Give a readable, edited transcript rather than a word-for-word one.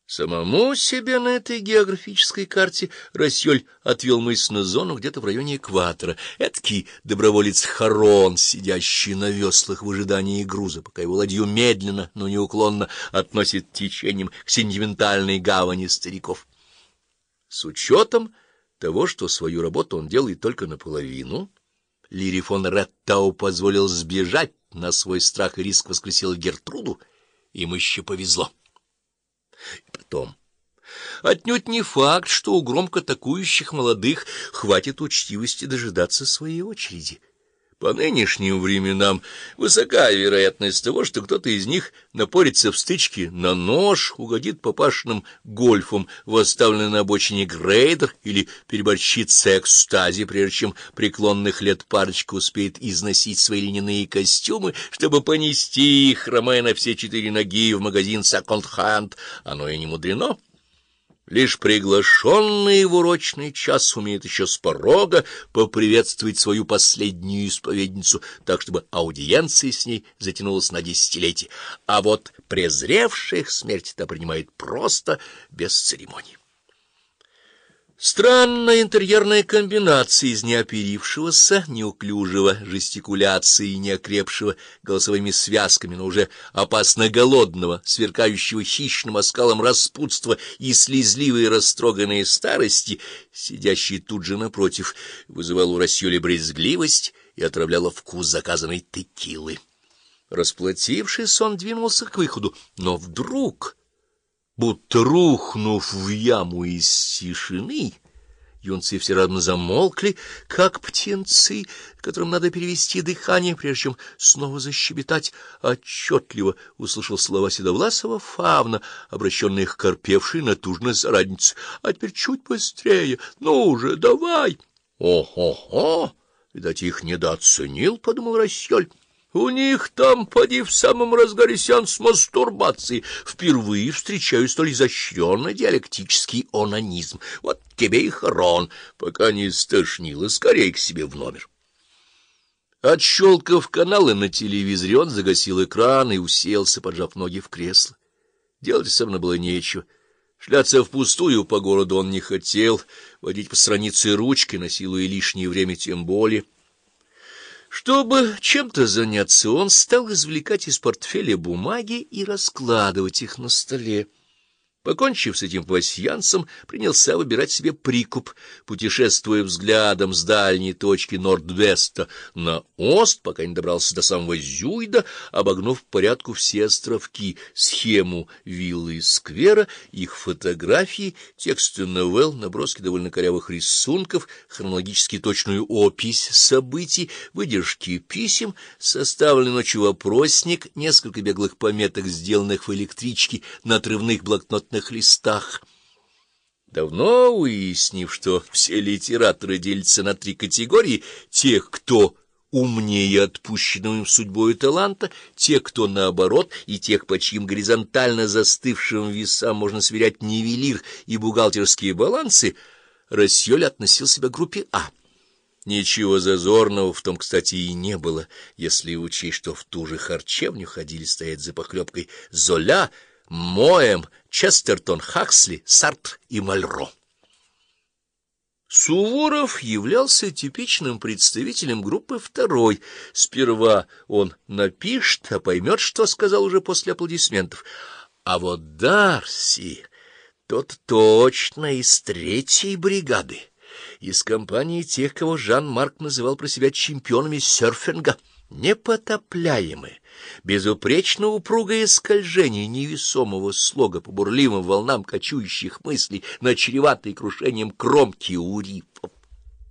Самому себе на этой географической карте Рассёль отвел мысль на зону где-то в районе экватора. Эдакий доброволец Харон, сидящий на веслах в ожидании груза, пока его ладью медленно, но неуклонно относит течением к сентиментальной гавани стариков. С учетом того, что свою работу он делает только наполовину, Лири фон Реттау позволил сбежать, на свой страх и риск воскресил Гертруду, им еще повезло. И потом, отнюдь не факт, что у громко атакующих молодых хватит учтивости дожидаться своей очереди. По нынешним временам высока вероятность того, что кто-то из них напорится в стычке на нож, угодит папашиным гольфом в оставленный на обочине грейдер или переборщит с экстази, прежде чем преклонных лет парочка успеет износить свои льняные костюмы, чтобы понести их, хромая на все 4 ноги, в магазин секонд-хенд. Оно и не мудрено. Лишь приглашенный в урочный час умеет еще с порога поприветствовать свою последнюю исповедницу, так, чтобы аудиенция с ней затянулась на десятилетия, а вот презревших смерть-то принимает просто без церемоний. Странная интерьерная комбинация из неоперившегося, неуклюжего жестикуляции и неокрепшего голосовыми связками, но уже опасно голодного, сверкающего хищным оскалом распутства и слезливой растроганной старости, сидящей тут же напротив, вызывала у Рассёля брезгливость и отравляла вкус заказанной текилы. Расплатившись, он двинулся к выходу, но вдруг, будто рухнув в яму из тишины, юнцы все разом замолкли, как птенцы, которым надо перевести дыхание, прежде чем снова защебетать. Отчетливо услышал слова седовласого фавна, обращенные к корпевшей натужной соратнице. — А теперь чуть быстрее, ну же, давай! — О-хо-хо! Видать, их недооценил, — подумал Рассёль. У них там, поди, в самом разгаре сеанс мастурбации. Впервые встречаю столь изощренный диалектический онанизм. Вот тебе и Харон, пока не стошнило, скорей к себе в номер. Отщелкав каналы на телевизоре, он загасил экран и уселся, поджав ноги в кресло. Делать особенно было нечего. Шляться впустую по городу он не хотел, водить по странице ручкой, насилуя лишнее время тем более. Чтобы чем-то заняться, он стал извлекать из портфеля бумаги и раскладывать их на столе. Покончив с этим пасьянсом, принялся выбирать себе прикуп, путешествуя взглядом с дальней точки Норд-Веста на Ост, пока не добрался до самого Зюйда, обогнув по порядку все островки, схему виллы и сквера, их фотографии, тексты новелл, наброски довольно корявых рисунков, хронологически точную опись событий, выдержки писем, составленный ночью вопросник, несколько беглых пометок, сделанных в электричке на отрывных блокнотных листах. Давно выяснив, что все литераторы делятся на 3 категории: тех, кто умнее отпущенного им судьбою таланта, тех, кто наоборот, и тех, по чьим горизонтально застывшим весам можно сверять нивелир и бухгалтерские балансы, Рассёль относил себя к группе А. Ничего зазорного в том, кстати, и не было, если учесть, что в ту же харчевню ходили стоять за похлебкой Золя, Моэм, Честертон, Хаксли, Сартр и Мальро. Суворов являлся типичным представителем группы второй. Сперва он напишет, а поймет, что сказал уже после аплодисментов. А вот Дарси, тот точно из 3-й бригады, из компании тех, кого Жан-Марк называл про себя чемпионами серфинга, непотопляемые, безупречно упругое скольжение невесомого слога по бурливым волнам кочующих мыслей, чреватое крушением кромки у рифов.